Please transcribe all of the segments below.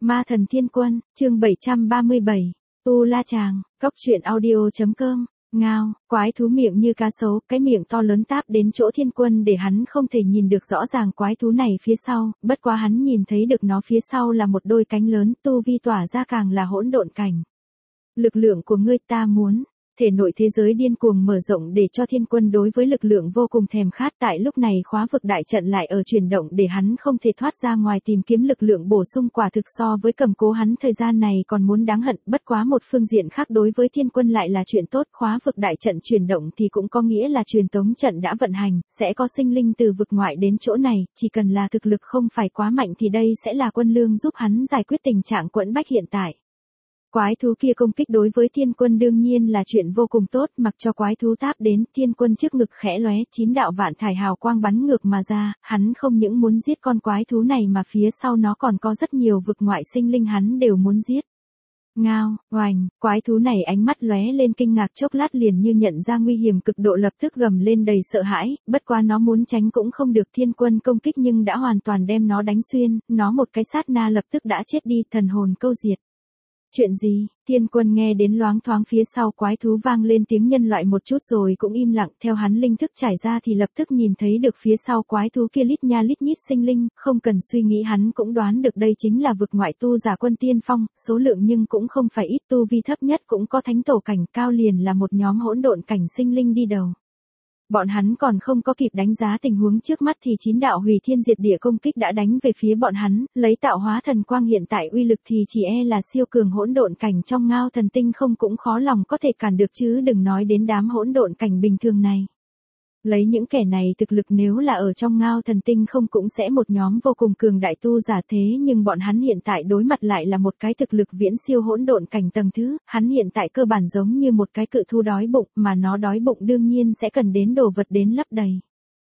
Ma thần thiên quân, chương 737, Tu La Chàng, Cốc truyện audio.com, ngao, quái thú miệng như cá sấu, cái miệng to lớn táp đến chỗ thiên quân để hắn không thể nhìn được rõ ràng quái thú này phía sau, bất quá hắn nhìn thấy được nó phía sau là một đôi cánh lớn, tu vi tỏa ra càng là hỗn độn cảnh. Lực lượng của ngươi ta muốn. Thể nội thế giới điên cuồng mở rộng để cho thiên quân đối với lực lượng vô cùng thèm khát, tại lúc này khóa vực đại trận lại ở chuyển động để hắn không thể thoát ra ngoài tìm kiếm lực lượng bổ sung, quả thực so với cầm cố hắn thời gian này còn muốn đáng hận. Bất quá một phương diện khác đối với thiên quân lại là chuyện tốt, khóa vực đại trận chuyển động thì cũng có nghĩa là truyền tống trận đã vận hành, sẽ có sinh linh từ vực ngoại đến chỗ này, chỉ cần là thực lực không phải quá mạnh thì đây sẽ là quân lương giúp hắn giải quyết tình trạng quẫn bách hiện tại. Quái thú kia công kích đối với thiên quân đương nhiên là chuyện vô cùng tốt, mặc cho quái thú táp đến, thiên quân trước ngực khẽ lóe, 9 đạo vạn thải hào quang bắn ngược mà ra, hắn không những muốn giết con quái thú này mà phía sau nó còn có rất nhiều vực ngoại sinh linh hắn đều muốn giết. Ngao, oành, quái thú này ánh mắt lóe lên kinh ngạc, chốc lát liền như nhận ra nguy hiểm cực độ, lập tức gầm lên đầy sợ hãi, bất quá nó muốn tránh cũng không được, thiên quân công kích nhưng đã hoàn toàn đem nó đánh xuyên, nó một cái sát na lập tức đã chết đi, thần hồn câu diệt. Chuyện gì? Thiên quân nghe đến loáng thoáng phía sau quái thú vang lên tiếng nhân loại một chút rồi cũng im lặng, theo hắn linh thức trải ra thì lập tức nhìn thấy được phía sau quái thú kia lít nha lít nhít sinh linh, không cần suy nghĩ hắn cũng đoán được đây chính là vực ngoại tu giả quân tiên phong, số lượng nhưng cũng không phải ít, tu vi thấp nhất cũng có thánh tổ cảnh, cao liền là một nhóm hỗn độn cảnh sinh linh đi đầu. Bọn hắn còn không có kịp đánh giá tình huống trước mắt thì 9 đạo hủy thiên diệt địa công kích đã đánh về phía bọn hắn, lấy tạo hóa thần quang hiện tại uy lực thì chỉ là siêu cường hỗn độn cảnh trong ngao thần tinh không cũng khó lòng có thể cản được, chứ đừng nói đến đám hỗn độn cảnh bình thường này. Lấy những kẻ này thực lực nếu là ở trong ngao thần tinh không cũng sẽ một nhóm vô cùng cường đại tu giả, thế nhưng bọn hắn hiện tại đối mặt lại là một cái thực lực viễn siêu hỗn độn cảnh tầng thứ, hắn hiện tại cơ bản giống như một cái cự thú đói bụng, mà nó đói bụng đương nhiên sẽ cần đến đồ vật đến lấp đầy.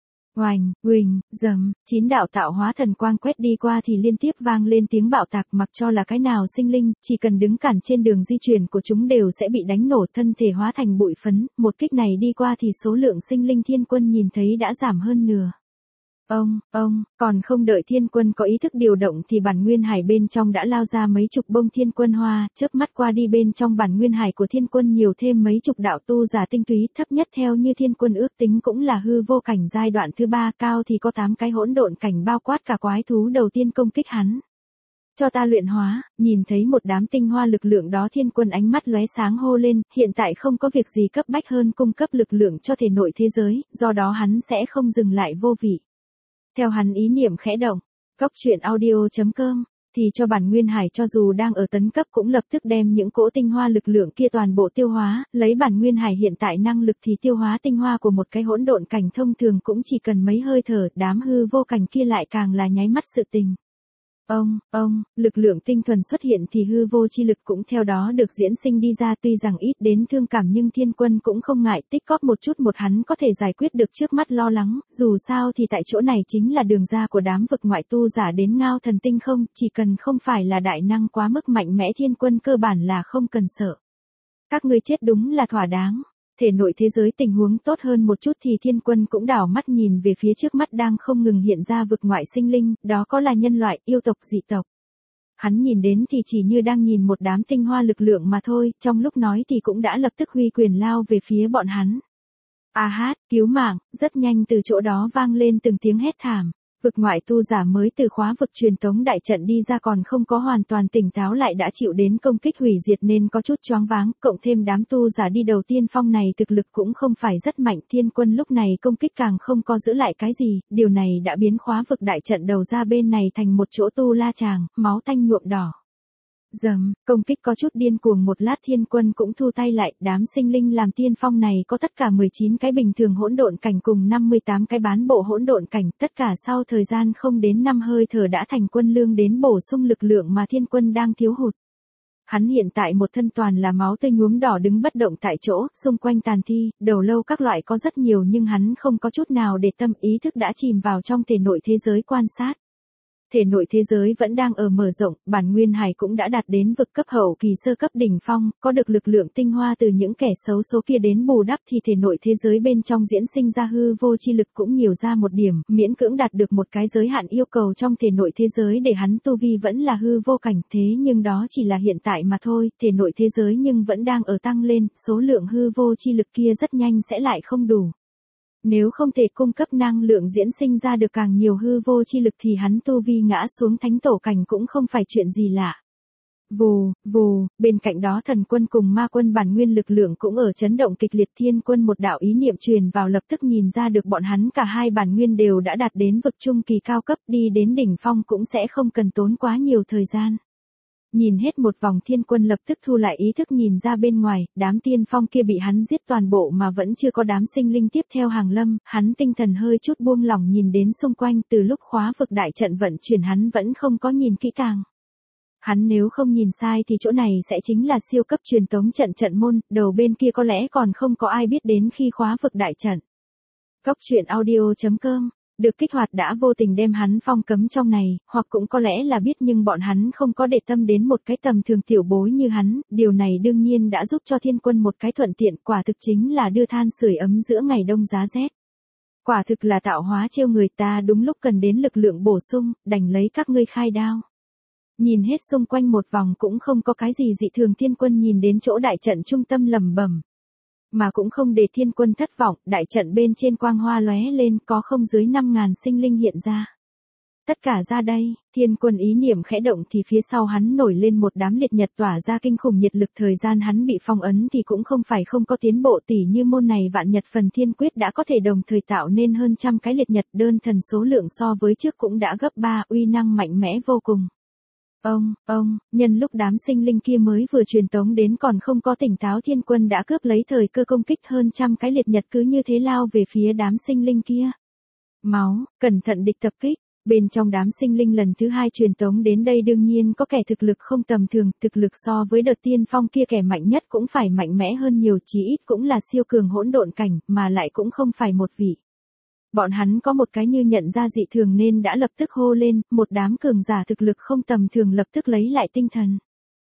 Oành, uỳnh, dầm, 9 đạo tạo hóa thần quang quét đi qua thì liên tiếp vang lên tiếng bạo tạc, mặc cho là cái nào sinh linh, chỉ cần đứng cản trên đường di chuyển của chúng đều sẽ bị đánh nổ, thân thể hóa thành bụi phấn, một kích này đi qua thì số lượng sinh linh thiên quân nhìn thấy đã giảm hơn nửa. Còn không đợi thiên quân có ý thức điều động thì bản nguyên hải bên trong đã lao ra mấy chục bông thiên quân hoa, chớp mắt qua đi bên trong bản nguyên hải của thiên quân nhiều thêm mấy chục đạo tu giả tinh túy, thấp nhất theo như thiên quân ước tính cũng là hư vô cảnh giai đoạn thứ 3, cao thì có 8 cái hỗn độn cảnh bao quát cả quái thú đầu tiên công kích hắn. Cho ta luyện hóa, nhìn thấy một đám tinh hoa lực lượng đó thiên quân ánh mắt lóe sáng hô lên, hiện tại không có việc gì cấp bách hơn cung cấp lực lượng cho thể nội thế giới, do đó hắn sẽ không dừng lại vô vị. Theo hắn ý niệm khẽ động, Cốc truyện audio.com, thì cho bản nguyên hải cho dù đang ở tấn cấp cũng lập tức đem những cỗ tinh hoa lực lượng kia toàn bộ tiêu hóa, lấy bản nguyên hải hiện tại năng lực thì tiêu hóa tinh hoa của một cái hỗn độn cảnh thông thường cũng chỉ cần mấy hơi thở, đám hư vô cảnh kia lại càng là nháy mắt sự tình. Lực lượng tinh thuần xuất hiện thì hư vô chi lực cũng theo đó được diễn sinh đi ra, tuy rằng ít đến thương cảm nhưng thiên quân cũng không ngại tích góp một chút một hắn có thể giải quyết được trước mắt lo lắng, dù sao thì tại chỗ này chính là đường ra của đám vực ngoại tu giả đến ngao thần tinh không, chỉ cần không phải là đại năng quá mức mạnh mẽ thiên quân cơ bản là không cần sợ. Các ngươi chết đúng là thỏa đáng. Thể nội thế giới tình huống tốt hơn một chút thì thiên quân cũng đảo mắt nhìn về phía trước mắt đang không ngừng hiện ra vực ngoại sinh linh, đó có là nhân loại, yêu tộc, dị tộc. Hắn nhìn đến thì chỉ như đang nhìn một đám tinh hoa lực lượng mà thôi, trong lúc nói thì cũng đã lập tức huy quyền lao về phía bọn hắn. A hát, cứu mạng, rất nhanh từ chỗ đó vang lên từng tiếng hét thảm. Vực ngoại tu giả mới từ khóa vực truyền tống đại trận đi ra còn không có hoàn toàn tỉnh táo lại đã chịu đến công kích hủy diệt nên có chút choáng váng, cộng thêm đám tu giả đi đầu tiên phong này thực lực cũng không phải rất mạnh, thiên quân lúc này công kích càng không có giữ lại cái gì, điều này đã biến khóa vực đại trận đầu ra bên này thành một chỗ tu la chàng, máu tanh nhuộm đỏ. Dầm, công kích có chút điên cuồng, một lát thiên quân cũng thu tay lại, đám sinh linh làm tiên phong này có tất cả 19 cái bình thường hỗn độn cảnh cùng 58 cái bán bộ hỗn độn cảnh, tất cả sau thời gian không đến 5 hơi thở đã thành quân lương đến bổ sung lực lượng mà thiên quân đang thiếu hụt. Hắn hiện tại một thân toàn là máu tươi nhuốm đỏ đứng bất động tại chỗ, xung quanh tàn thi, đầu lâu các loại có rất nhiều nhưng hắn không có chút nào để tâm, ý thức đã chìm vào trong thể nội thế giới quan sát. Thể nội thế giới vẫn đang ở mở rộng, bản nguyên hải cũng đã đạt đến vực cấp hậu kỳ sơ cấp đỉnh phong, có được lực lượng tinh hoa từ những kẻ xấu số kia đến bù đắp thì thể nội thế giới bên trong diễn sinh ra hư vô chi lực cũng nhiều ra một điểm, miễn cưỡng đạt được một cái giới hạn yêu cầu trong thể nội thế giới để hắn tu vi vẫn là hư vô cảnh, thế nhưng đó chỉ là hiện tại mà thôi, thể nội thế giới nhưng vẫn đang ở tăng lên, số lượng hư vô chi lực kia rất nhanh sẽ lại không đủ. Nếu không thể cung cấp năng lượng diễn sinh ra được càng nhiều hư vô chi lực thì hắn tu vi ngã xuống thánh tổ cảnh cũng không phải chuyện gì lạ. Vù, vù, bên cạnh đó thần quân cùng ma quân bản nguyên lực lượng cũng ở chấn động kịch liệt. Thiên quân một đạo ý niệm truyền vào lập tức nhìn ra được bọn hắn cả hai bản nguyên đều đã đạt đến vực trung kỳ cao cấp, đi đến đỉnh phong cũng sẽ không cần tốn quá nhiều thời gian. Nhìn hết một vòng thiên quân lập tức thu lại ý thức nhìn ra bên ngoài, đám tiên phong kia bị hắn giết toàn bộ mà vẫn chưa có đám sinh linh tiếp theo hàng lâm, hắn tinh thần hơi chút buông lỏng nhìn đến xung quanh. Từ lúc khóa vực đại trận vận chuyển hắn vẫn không có nhìn kỹ càng. Hắn nếu không nhìn sai thì chỗ này sẽ chính là siêu cấp truyền tống trận môn, đầu bên kia có lẽ còn không có ai biết đến khi khóa vực đại trận. Cốc truyện audio.com được kích hoạt đã vô tình đem hắn phong cấm trong này, hoặc cũng có lẽ là biết nhưng bọn hắn không có để tâm đến một cái tầm thường tiểu bối như hắn, điều này đương nhiên đã giúp cho thiên quân một cái thuận tiện, quả thực chính là đưa than sưởi ấm giữa ngày đông giá rét. Quả thực là tạo hóa trêu người ta, đúng lúc cần đến lực lượng bổ sung, đành lấy các ngươi khai đao. Nhìn hết xung quanh một vòng cũng không có cái gì dị thường, thiên quân nhìn đến chỗ đại trận trung tâm lẩm bẩm. Mà cũng không để thiên quân thất vọng, đại trận bên trên quang hoa lóe lên, có không dưới 5.000 sinh linh hiện ra. Tất cả ra đây, thiên quân ý niệm khẽ động thì phía sau hắn nổi lên một đám liệt nhật tỏa ra kinh khủng nhiệt lực. Thời gian hắn bị phong ấn thì cũng không phải không có tiến bộ, tỉ như môn này vạn nhật phần thiên quyết đã có thể đồng thời tạo nên hơn trăm cái liệt nhật, đơn thần số lượng so với trước cũng đã gấp 3, uy năng mạnh mẽ vô cùng. Nhân lúc đám sinh linh kia mới vừa truyền tống đến còn không có tỉnh táo, thiên quân đã cướp lấy thời cơ công kích, hơn trăm cái liệt nhật cứ như thế lao về phía đám sinh linh kia. Máu, cẩn thận địch tập kích. Bên trong đám sinh linh lần thứ hai truyền tống đến đây đương nhiên có kẻ thực lực không tầm thường, thực lực so với đợt tiên phong kia kẻ mạnh nhất cũng phải mạnh mẽ hơn nhiều, chí ít cũng là siêu cường hỗn độn cảnh, mà lại cũng không phải một vị. Bọn hắn có một cái như nhận ra dị thường nên đã lập tức hô lên, một đám cường giả thực lực không tầm thường lập tức lấy lại tinh thần.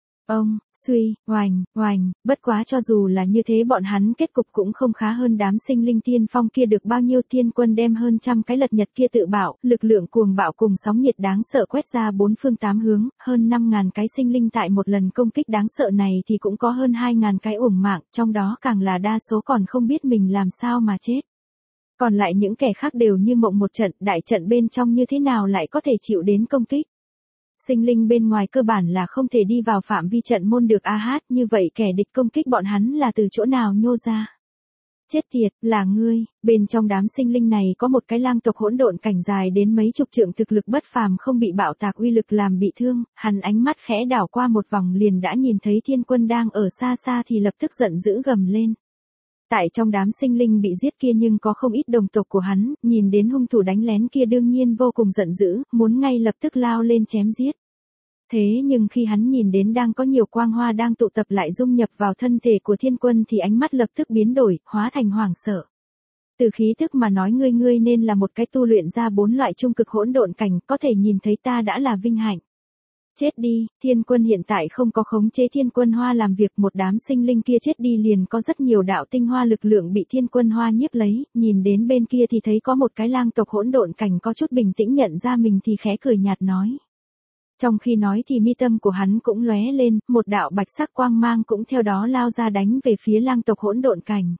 Oành, bất quá cho dù là như thế bọn hắn kết cục cũng không khá hơn đám sinh linh tiên phong kia được bao nhiêu. Thiên quân đem hơn trăm cái lật nhật kia tự bạo, lực lượng cuồng bạo cùng sóng nhiệt đáng sợ quét ra bốn phương tám hướng, hơn 5.000 cái sinh linh tại một lần công kích đáng sợ này thì cũng có hơn 2.000 cái uổng mạng, trong đó càng là đa số còn không biết mình làm sao mà chết. Còn lại những kẻ khác đều như mộng một trận, đại trận bên trong như thế nào lại có thể chịu đến công kích. Sinh linh bên ngoài cơ bản là không thể đi vào phạm vi trận môn được. Như vậy kẻ địch công kích bọn hắn là từ chỗ nào nhô ra? Chết tiệt, là ngươi. Bên trong đám sinh linh này có một cái lang tộc hỗn độn cảnh dài đến mấy chục trượng, thực lực bất phàm, không bị bạo tạc uy lực làm bị thương, hắn ánh mắt khẽ đảo qua một vòng liền đã nhìn thấy thiên quân đang ở xa xa thì lập tức giận dữ gầm lên. Tại trong đám sinh linh bị giết kia nhưng có không ít đồng tộc của hắn, nhìn đến hung thủ đánh lén kia đương nhiên vô cùng giận dữ, muốn ngay lập tức lao lên chém giết. Thế nhưng khi hắn nhìn đến đang có nhiều quang hoa đang tụ tập lại dung nhập vào thân thể của thiên quân thì ánh mắt lập tức biến đổi, hóa thành hoảng sợ. Từ khí thức mà nói ngươi nên là một cái tu luyện ra 4 loại trung cực hỗn độn cảnh, có thể nhìn thấy ta đã là vinh hạnh. Chết đi, thiên quân hiện tại không có khống chế thiên quân hoa làm việc, một đám sinh linh kia chết đi liền có rất nhiều đạo tinh hoa lực lượng bị thiên quân hoa nhiếp lấy, nhìn đến bên kia thì thấy có một cái lang tộc hỗn độn cảnh có chút bình tĩnh nhận ra mình thì khẽ cười nhạt nói. Trong khi nói thì mi tâm của hắn cũng lóe lên, một đạo bạch sắc quang mang cũng theo đó lao ra đánh về phía lang tộc hỗn độn cảnh.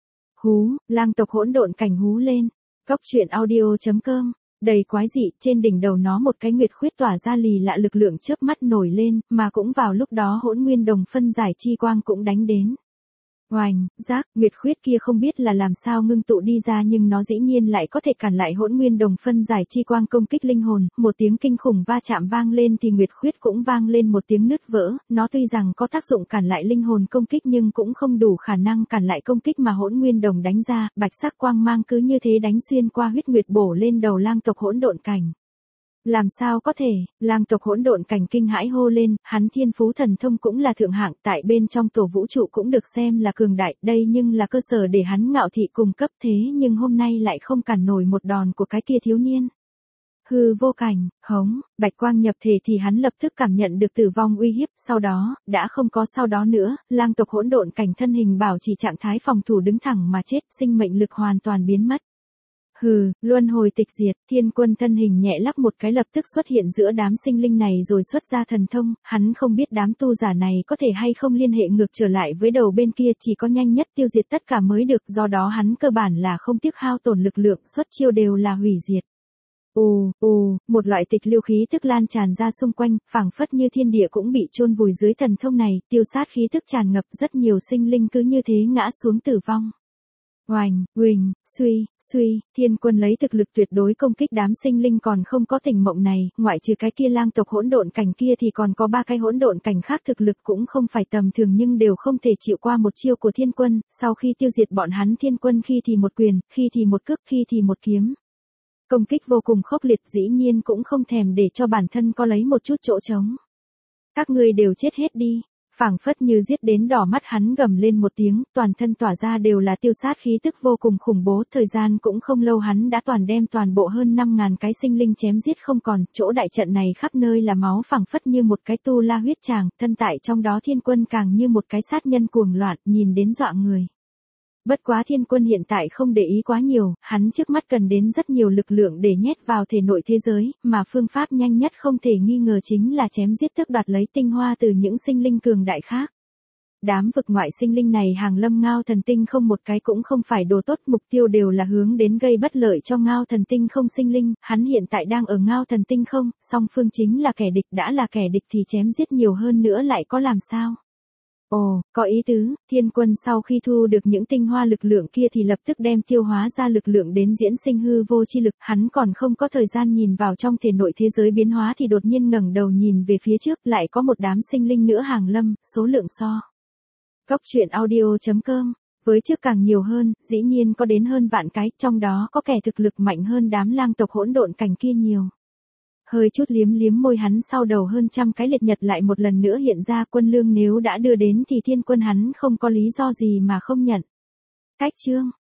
Hú, lang tộc hỗn độn cảnh hú lên. Cốc truyện audio.com đầy quái dị, trên đỉnh đầu nó một cái nguyệt khuyết tỏa ra lì lạ lực lượng chớp mắt nổi lên, mà cũng vào lúc đó hỗn nguyên đồng phân giải chi quang cũng đánh đến. Oành, rác, nguyệt khuyết kia không biết là làm sao ngưng tụ đi ra nhưng nó dĩ nhiên lại có thể cản lại hỗn nguyên đồng phân giải chi quang công kích linh hồn, một tiếng kinh khủng va chạm vang lên thì nguyệt khuyết cũng vang lên một tiếng nứt vỡ, nó tuy rằng có tác dụng cản lại linh hồn công kích nhưng cũng không đủ khả năng cản lại công kích mà hỗn nguyên đồng đánh ra, bạch sắc quang mang cứ như thế đánh xuyên qua huyết nguyệt bổ lên đầu lang tộc hỗn độn cảnh. Làm sao có thể, lang tộc hỗn độn cảnh kinh hãi hô lên, hắn thiên phú thần thông cũng là thượng hạng, tại bên trong tổ vũ trụ cũng được xem là cường đại, đây nhưng là cơ sở để hắn ngạo thị cùng cấp, thế nhưng hôm nay lại không cản nổi một đòn của cái kia thiếu niên. hư vô cảnh, hống, bạch quang nhập thể thì hắn lập tức cảm nhận được tử vong uy hiếp, sau đó, đã không có sau đó nữa, lang tộc hỗn độn cảnh thân hình bảo trì trạng thái phòng thủ đứng thẳng mà chết, sinh mệnh lực hoàn toàn biến mất. Hừ, luân hồi tịch diệt, Thiên Quân thân hình nhẹ lắc một cái lập tức xuất hiện giữa đám sinh linh này rồi xuất ra thần thông, hắn không biết đám tu giả này có thể hay không liên hệ ngược trở lại với đầu bên kia, chỉ có nhanh nhất tiêu diệt tất cả mới được, do đó hắn cơ bản là không tiếc hao tổn lực lượng, xuất chiêu đều là hủy diệt. Một loại tịch lưu khí tức lan tràn ra xung quanh, phảng phất như thiên địa cũng bị chôn vùi dưới thần thông này, tiêu sát khí tức tràn ngập, rất nhiều sinh linh cứ như thế ngã xuống tử vong. Oành, huỳnh, suy, Thiên Quân lấy thực lực tuyệt đối công kích đám sinh linh còn không có tỉnh mộng này, ngoại trừ cái kia lang tộc hỗn độn cảnh kia thì còn có 3 cái hỗn độn cảnh khác thực lực cũng không phải tầm thường nhưng đều không thể chịu qua một chiêu của Thiên Quân, sau khi tiêu diệt bọn hắn Thiên Quân khi thì một quyền, khi thì một cước, khi thì một kiếm. Công kích vô cùng khốc liệt dĩ nhiên cũng không thèm để cho bản thân có lấy một chút chỗ trống. Các ngươi đều chết hết đi. Phảng phất như giết đến đỏ mắt hắn gầm lên một tiếng, toàn thân tỏa ra đều là tiêu sát khí tức vô cùng khủng bố, thời gian cũng không lâu hắn đã đem toàn bộ hơn 5.000 cái sinh linh chém giết không còn, chỗ đại trận này khắp nơi là máu phảng phất như một cái tu la huyết tràng, thân tại trong đó Thiên Quân càng như một cái sát nhân cuồng loạn, nhìn đến dọa người. Bất quá Thiên Quân hiện tại không để ý quá nhiều, hắn trước mắt cần đến rất nhiều lực lượng để nhét vào thể nội thế giới, mà phương pháp nhanh nhất không thể nghi ngờ chính là chém giết tước đoạt lấy tinh hoa từ những sinh linh cường đại khác. Đám vực ngoại sinh linh này hàng lâm Ngao Thần Tinh không một cái cũng không phải đồ tốt, mục tiêu đều là hướng đến gây bất lợi cho Ngao Thần Tinh không sinh linh, hắn hiện tại đang ở Ngao Thần Tinh không, song phương chính là kẻ địch, đã là kẻ địch thì chém giết nhiều hơn nữa lại có làm sao? Ồ, có ý tứ, Thiên Quân sau khi thu được những tinh hoa lực lượng kia thì lập tức đem tiêu hóa ra lực lượng đến diễn sinh hư vô chi lực, hắn còn không có thời gian nhìn vào trong thể nội thế giới biến hóa thì đột nhiên ngẩng đầu nhìn về phía trước, lại có một đám sinh linh nữa hàng lâm, số lượng so. Góc truyện audio.com, với trước càng nhiều hơn, dĩ nhiên có đến hơn vạn cái, trong đó có kẻ thực lực mạnh hơn đám lang tộc hỗn độn cảnh kia nhiều. Hơi chút liếm môi hắn sau đầu hơn trăm cái liệt nhật lại một lần nữa hiện ra, quân lương nếu đã đưa đến thì Thiên Quân hắn không có lý do gì mà không nhận. Cách chương